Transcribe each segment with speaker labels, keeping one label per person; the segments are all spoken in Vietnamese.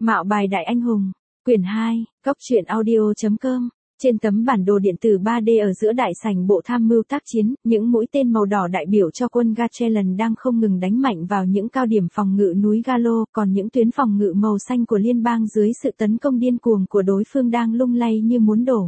Speaker 1: Mạo bài đại anh hùng, quyển 2, Cốc truyện audio.com. Trên tấm bản đồ điện tử 3D ở giữa đại sảnh bộ tham mưu tác chiến, những mũi tên màu đỏ đại biểu cho quân Gatchelan đang không ngừng đánh mạnh vào những cao điểm phòng ngự núi Galo, còn những tuyến phòng ngự màu xanh của liên bang dưới sự tấn công điên cuồng của đối phương đang lung lay như muốn đổ.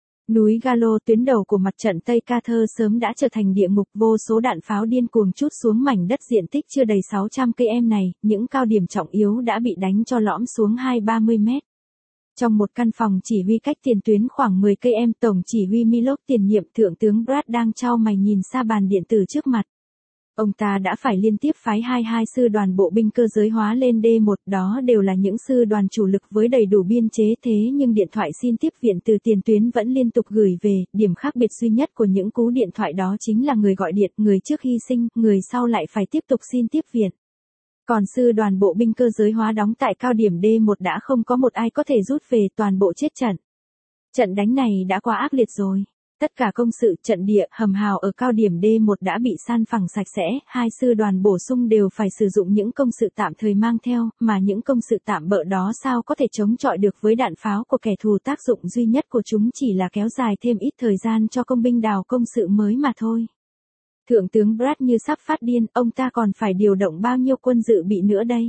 Speaker 1: Núi Galo, tuyến đầu của mặt trận Tây Carter sớm đã trở thành địa ngục, vô số đạn pháo điên cuồng trút xuống mảnh đất diện tích chưa đầy 600 km này, những cao điểm trọng yếu đã bị đánh cho lõm xuống 20-30 mét. Trong một căn phòng chỉ huy cách tiền tuyến khoảng 10 km, Tổng chỉ huy Milok tiền nhiệm Thượng tướng Brad đang chau mày nhìn xa bàn điện tử trước mặt. Ông ta đã phải liên tiếp phái 22 sư đoàn bộ binh cơ giới hóa lên D1, đó đều là những sư đoàn chủ lực với đầy đủ biên chế, thế nhưng điện thoại xin tiếp viện từ tiền tuyến vẫn liên tục gửi về, điểm khác biệt duy nhất của những cú điện thoại đó chính là người gọi điện, người trước hy sinh, người sau lại phải tiếp tục xin tiếp viện. Còn sư đoàn bộ binh cơ giới hóa đóng tại cao điểm D1 đã không có một ai có thể rút về, toàn bộ chết trận. Trận đánh này đã quá ác liệt rồi. Tất cả công sự, trận địa, hầm hào ở cao điểm D1 đã bị san phẳng sạch sẽ, hai sư đoàn bổ sung đều phải sử dụng những công sự tạm thời mang theo, mà những công sự tạm bợ đó sao có thể chống chọi được với đạn pháo của kẻ thù, tác dụng duy nhất của chúng chỉ là kéo dài thêm ít thời gian cho công binh đào công sự mới mà thôi. Thượng tướng Brad như sắp phát điên, ông ta còn phải điều động bao nhiêu quân dự bị nữa đây?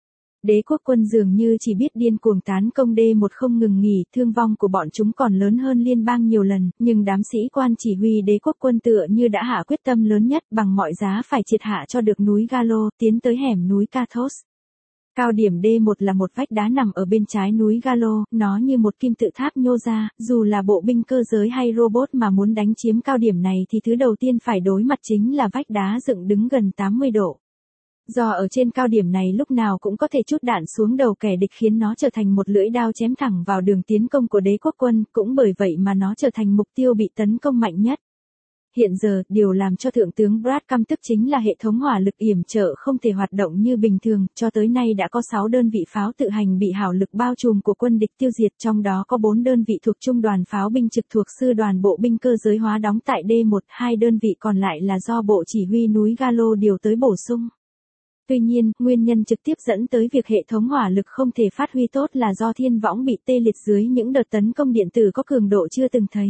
Speaker 1: Đế quốc quân dường như chỉ biết điên cuồng tấn công D1 không ngừng nghỉ, thương vong của bọn chúng còn lớn hơn liên bang nhiều lần, nhưng đám sĩ quan chỉ huy đế quốc quân tựa như đã hạ quyết tâm lớn nhất, bằng mọi giá phải triệt hạ cho được núi Galo, tiến tới hẻm núi Kathos. Cao điểm D1 là một vách đá nằm ở bên trái núi Galo, nó như một kim tự tháp nhô ra, dù là bộ binh cơ giới hay robot mà muốn đánh chiếm cao điểm này thì thứ đầu tiên phải đối mặt chính là vách đá dựng đứng gần 80 độ. Do ở trên cao điểm này lúc nào cũng có thể trút đạn xuống đầu kẻ địch khiến nó trở thành một lưỡi đao chém thẳng vào đường tiến công của đế quốc quân, cũng bởi vậy mà nó trở thành mục tiêu bị tấn công mạnh nhất. Hiện giờ, điều làm cho Thượng tướng Brad căm tức chính là hệ thống hỏa lực yểm trợ không thể hoạt động như bình thường, cho tới nay đã có 6 đơn vị pháo tự hành bị hỏa lực bao trùm của quân địch tiêu diệt, trong đó có 4 đơn vị thuộc trung đoàn pháo binh trực thuộc sư đoàn bộ binh cơ giới hóa đóng tại D1, 2 đơn vị còn lại là do bộ chỉ huy núi Galo điều tới bổ sung. Tuy nhiên, nguyên nhân trực tiếp dẫn tới việc hệ thống hỏa lực không thể phát huy tốt là do thiên võng bị tê liệt dưới những đợt tấn công điện tử có cường độ chưa từng thấy.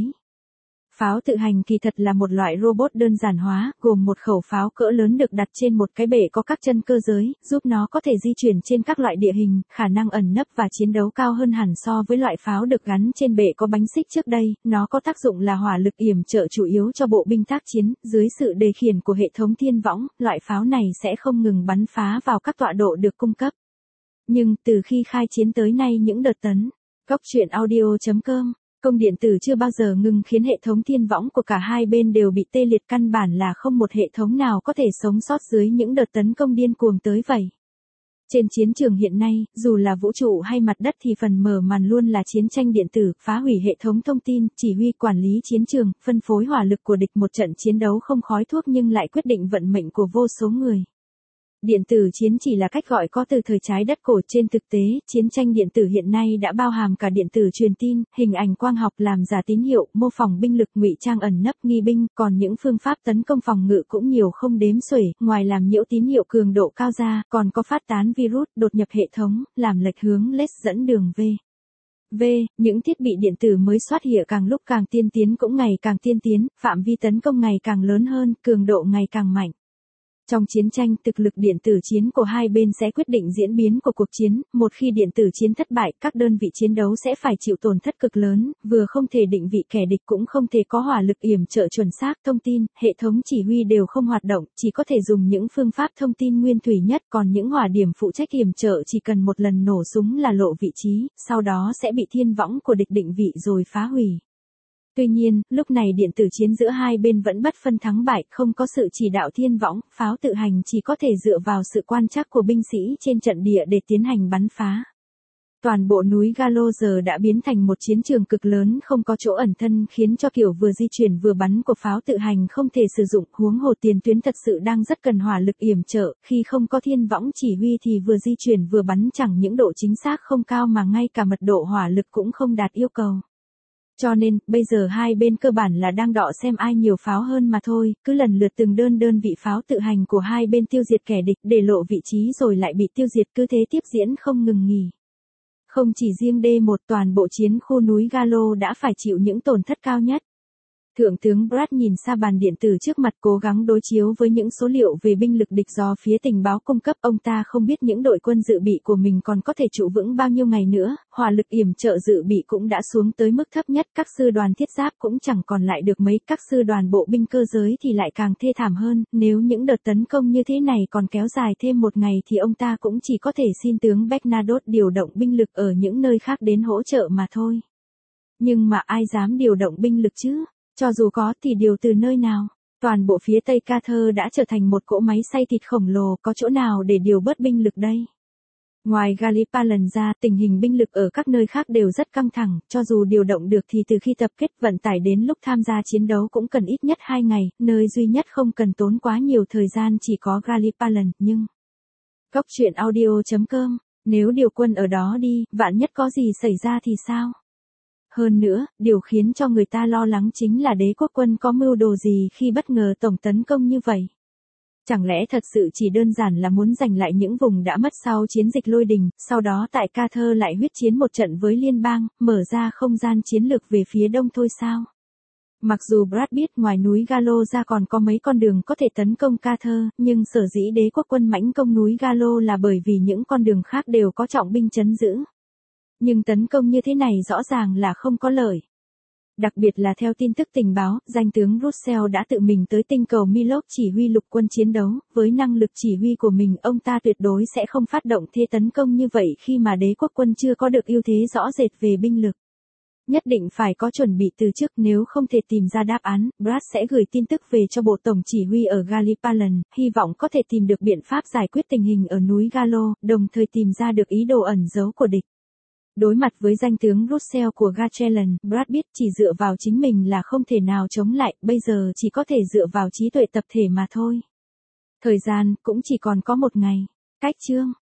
Speaker 1: Pháo tự hành kỳ thật là một loại robot đơn giản hóa, gồm một khẩu pháo cỡ lớn được đặt trên một cái bệ có các chân cơ giới, giúp nó có thể di chuyển trên các loại địa hình, khả năng ẩn nấp và chiến đấu cao hơn hẳn so với loại pháo được gắn trên bệ có bánh xích trước đây, nó có tác dụng là hỏa lực yểm trợ chủ yếu cho bộ binh tác chiến, dưới sự đề khiển của hệ thống thiên võng, loại pháo này sẽ không ngừng bắn phá vào các tọa độ được cung cấp. Nhưng, từ khi khai chiến tới nay những đợt tấn Cốc truyện audio.com công điện tử chưa bao giờ ngừng khiến hệ thống thiên võng của cả hai bên đều bị tê liệt, căn bản là không một hệ thống nào có thể sống sót dưới những đợt tấn công điên cuồng tới vậy. Trên chiến trường hiện nay, dù là vũ trụ hay mặt đất thì phần mở màn luôn là chiến tranh điện tử, phá hủy hệ thống thông tin, chỉ huy quản lý chiến trường, phân phối hỏa lực của địch, một trận chiến đấu không khói thuốc nhưng lại quyết định vận mệnh của vô số người. Điện tử chiến chỉ là cách gọi có từ thời trái đất cổ, trên thực tế, chiến tranh điện tử hiện nay đã bao hàm cả điện tử truyền tin, hình ảnh quang học, làm giả tín hiệu, mô phỏng binh lực, ngụy trang ẩn nấp, nghi binh, còn những phương pháp tấn công phòng ngự cũng nhiều không đếm xuể, ngoài làm nhiễu tín hiệu cường độ cao ra, còn có phát tán virus, đột nhập hệ thống, làm lệch hướng lết dẫn đường những thiết bị điện tử mới xuất hiện càng lúc càng tiên tiến cũng ngày càng tiên tiến, phạm vi tấn công ngày càng lớn hơn, cường độ ngày càng mạnh. Trong chiến tranh, thực lực điện tử chiến của hai bên sẽ quyết định diễn biến của cuộc chiến, một khi điện tử chiến thất bại, các đơn vị chiến đấu sẽ phải chịu tổn thất cực lớn, vừa không thể định vị kẻ địch cũng không thể có hỏa lực yểm trợ chuẩn xác, thông tin, hệ thống chỉ huy đều không hoạt động, chỉ có thể dùng những phương pháp thông tin nguyên thủy nhất, còn những hỏa điểm phụ trách yểm trợ chỉ cần một lần nổ súng là lộ vị trí, sau đó sẽ bị thiên võng của địch định vị rồi phá hủy. Tuy nhiên, lúc này điện tử chiến giữa hai bên vẫn bất phân thắng bại, không có sự chỉ đạo thiên võng, pháo tự hành chỉ có thể dựa vào sự quan trắc của binh sĩ trên trận địa để tiến hành bắn phá. Toàn bộ núi Galo giờ đã biến thành một chiến trường cực lớn không có chỗ ẩn thân, khiến cho kiểu vừa di chuyển vừa bắn của pháo tự hành không thể sử dụng, huống hồ tiền tuyến thật sự đang rất cần hỏa lực yểm trợ, khi không có thiên võng chỉ huy thì vừa di chuyển vừa bắn chẳng những độ chính xác không cao mà ngay cả mật độ hỏa lực cũng không đạt yêu cầu. Cho nên, bây giờ hai bên cơ bản là đang đọ xem ai nhiều pháo hơn mà thôi, cứ lần lượt từng đơn vị pháo tự hành của hai bên tiêu diệt kẻ địch, để lộ vị trí rồi lại bị tiêu diệt, cứ thế tiếp diễn không ngừng nghỉ. Không chỉ riêng D1, toàn bộ chiến khu núi Galo đã phải chịu những tổn thất cao nhất. Thượng tướng Brad nhìn xa bàn điện tử trước mặt cố gắng đối chiếu với những số liệu về binh lực địch do phía tình báo cung cấp. Ông ta không biết những đội quân dự bị của mình còn có thể trụ vững bao nhiêu ngày nữa, hỏa lực yểm trợ dự bị cũng đã xuống tới mức thấp nhất, các sư đoàn thiết giáp cũng chẳng còn lại được mấy, các sư đoàn bộ binh cơ giới thì lại càng thê thảm hơn. Nếu những đợt tấn công như thế này còn kéo dài thêm một ngày thì ông ta cũng chỉ có thể xin tướng Bernadotte điều động binh lực ở những nơi khác đến hỗ trợ mà thôi. Nhưng mà ai dám điều động binh lực chứ? Cho dù có thì điều từ nơi nào? Toàn bộ phía Tây Carter đã trở thành một cỗ máy xay thịt khổng lồ, có chỗ nào để điều bớt binh lực đây? Ngoài Gallipoli ra, tình hình binh lực ở các nơi khác đều rất căng thẳng, cho dù điều động được thì từ khi tập kết vận tải đến lúc tham gia chiến đấu cũng cần ít nhất 2 ngày, nơi duy nhất không cần tốn quá nhiều thời gian chỉ có Gallipoli, nhưng... Góc truyện audio.com, nếu điều quân ở đó đi, vạn nhất có gì xảy ra thì sao? Hơn nữa, điều khiến cho người ta lo lắng chính là đế quốc quân có mưu đồ gì khi bất ngờ tổng tấn công như vậy. Chẳng lẽ thật sự chỉ đơn giản là muốn giành lại những vùng đã mất sau chiến dịch Lôi Đình, sau đó tại Carter lại huyết chiến một trận với liên bang, mở ra không gian chiến lược về phía đông thôi sao? Mặc dù Brad biết ngoài núi Galo ra còn có mấy con đường có thể tấn công Carter, nhưng sở dĩ đế quốc quân mãnh công núi Galo là bởi vì những con đường khác đều có trọng binh trấn giữ. Nhưng tấn công như thế này rõ ràng là không có lợi. Đặc biệt là theo tin tức tình báo, danh tướng Russell đã tự mình tới tinh cầu Milok chỉ huy lục quân chiến đấu, với năng lực chỉ huy của mình ông ta tuyệt đối sẽ không phát động thế tấn công như vậy khi mà đế quốc quân chưa có được ưu thế rõ rệt về binh lực. Nhất định phải có chuẩn bị từ trước, nếu không thể tìm ra đáp án, Brad sẽ gửi tin tức về cho bộ tổng chỉ huy ở Gallipoli, hy vọng có thể tìm được biện pháp giải quyết tình hình ở núi Galo, đồng thời tìm ra được ý đồ ẩn giấu của địch. Đối mặt với danh tướng Russell của Gatchellan, Brad biết chỉ dựa vào chính mình là không thể nào chống lại, bây giờ chỉ có thể dựa vào trí tuệ tập thể mà thôi. Thời gian cũng chỉ còn có một ngày. Cách chương